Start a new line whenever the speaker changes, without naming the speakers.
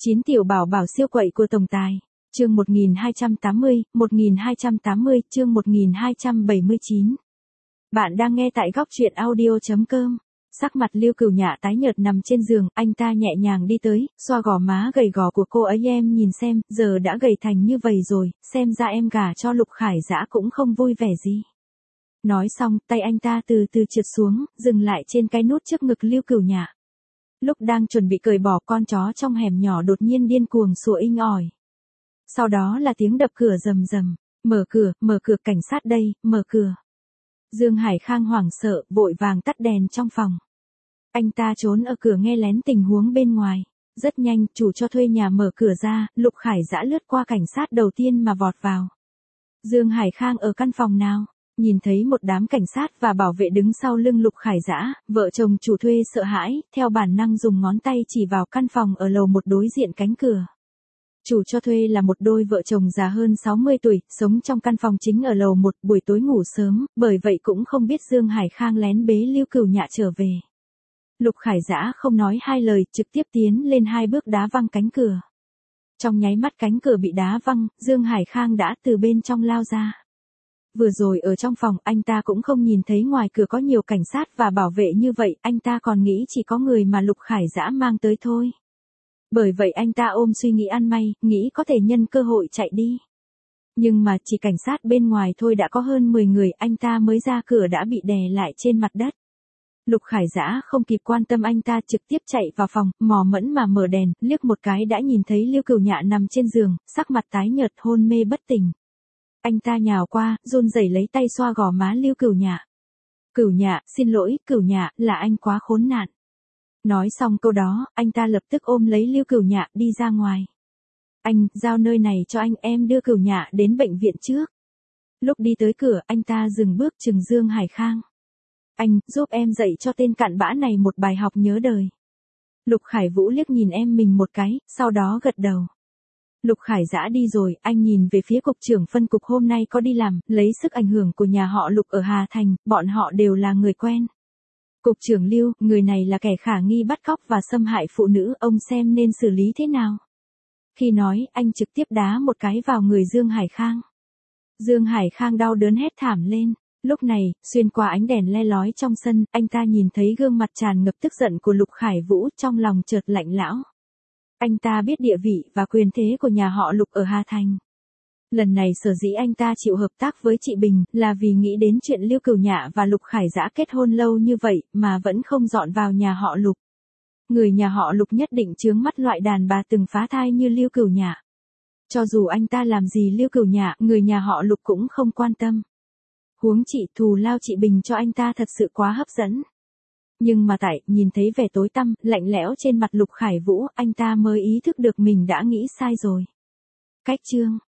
9 tiểu bảo bảo siêu quậy của tổng tài. Chương 1280, chương 1279. Bạn đang nghe tại góc truyện audio.com. Sắc mặt Lưu Cửu Nhạ tái nhợt nằm trên giường, anh ta nhẹ nhàng đi tới, xoa gò má gầy gò của cô ấy. Em nhìn xem, giờ đã gầy thành như vậy rồi, xem ra em gả cho Lục Khải Dã cũng không vui vẻ gì. Nói xong, tay anh ta từ từ trượt xuống, dừng lại trên cái nút trước ngực Lưu Cửu Nhạ. Lúc đang chuẩn bị cởi bỏ, con chó trong hẻm nhỏ đột nhiên điên cuồng sủa inh ỏi. Sau đó là tiếng đập cửa rầm rầm. Mở cửa, cảnh sát đây, mở cửa. Dương Hải Khang hoảng sợ, vội vàng tắt đèn trong phòng. Anh ta trốn ở cửa nghe lén tình huống bên ngoài. Rất nhanh, chủ cho thuê nhà mở cửa ra, Lục Khải Dã lướt qua cảnh sát đầu tiên mà vọt vào. Dương Hải Khang ở căn phòng nào? Nhìn thấy một đám cảnh sát và bảo vệ đứng sau lưng Lục Khải Dã, vợ chồng chủ thuê sợ hãi, theo bản năng dùng ngón tay chỉ vào căn phòng ở lầu một đối diện cánh cửa. Chủ cho thuê là một đôi vợ chồng già hơn 60 tuổi, sống trong căn phòng chính ở lầu 1, buổi tối ngủ sớm, bởi vậy cũng không biết Dương Hải Khang lén bế Lưu Cửu Nhạ trở về. Lục Khải Dã không nói hai lời, trực tiếp tiến lên 2 bước đá văng cánh cửa. Trong nháy mắt cánh cửa bị đá văng, Dương Hải Khang đã từ bên trong lao ra. Vừa rồi ở trong phòng, anh ta cũng không nhìn thấy ngoài cửa có nhiều cảnh sát và bảo vệ như vậy, anh ta còn nghĩ chỉ có người mà Lục Khải Dã mang tới thôi. Bởi vậy anh ta ôm suy nghĩ ăn may, nghĩ có thể nhân cơ hội chạy đi. Nhưng mà chỉ cảnh sát bên ngoài thôi đã có hơn 10 người, anh ta mới ra cửa đã bị đè lại trên mặt đất. Lục Khải Dã không kịp quan tâm, anh ta trực tiếp chạy vào phòng, mò mẫm mà mở đèn, liếc một cái đã nhìn thấy Lưu Cửu Nhạ nằm trên giường, sắc mặt tái nhợt hôn mê bất tỉnh. Anh ta nhào qua, run rẩy lấy tay xoa gò má Lưu Cửu Nhạ. Cửu Nhạ, xin lỗi, Cửu Nhạ, là anh quá khốn nạn. Nói xong câu đó, anh ta lập tức ôm lấy Lưu Cửu Nhạ đi ra ngoài. Anh, giao nơi này cho anh, em đưa Cửu Nhạ đến bệnh viện trước. Lúc đi tới cửa, anh ta dừng bước chừng Dương Hải Khang. Anh, giúp em dạy cho tên cặn bã này một bài học nhớ đời. Lục Khải Vũ liếc nhìn em mình một cái, sau đó gật đầu. Lục Khải Dã đi rồi, anh nhìn về phía cục trưởng phân cục hôm nay có đi làm, lấy sức ảnh hưởng của nhà họ Lục ở Hà Thành, bọn họ đều là người quen. Cục trưởng Lưu, người này là kẻ khả nghi bắt cóc và xâm hại phụ nữ, ông xem nên xử lý thế nào? Khi nói, anh trực tiếp đá một cái vào người Dương Hải Khang. Dương Hải Khang đau đớn hét thảm lên. Lúc này, xuyên qua ánh đèn le lói trong sân, anh ta nhìn thấy gương mặt tràn ngập tức giận của Lục Khải Vũ, trong lòng chợt lạnh lẽo. Anh ta biết địa vị và quyền thế của nhà họ Lục ở Hà Thành. Lần này sở dĩ anh ta chịu hợp tác với chị Bình, là vì nghĩ đến chuyện Lưu Cửu Nhạ và Lục Khải Dã kết hôn lâu như vậy, mà vẫn không dọn vào nhà họ Lục. Người nhà họ Lục nhất định chướng mắt loại đàn bà từng phá thai như Lưu Cửu Nhạ. Cho dù anh ta làm gì Lưu Cửu Nhạ, người nhà họ Lục cũng không quan tâm. Huống chị, thù lao chị Bình cho anh ta thật sự quá hấp dẫn. Nhưng mà nhìn thấy vẻ tối tăm, lạnh lẽo trên mặt Lục Khải Vũ, anh ta mới ý thức được mình đã nghĩ sai rồi. Cách chương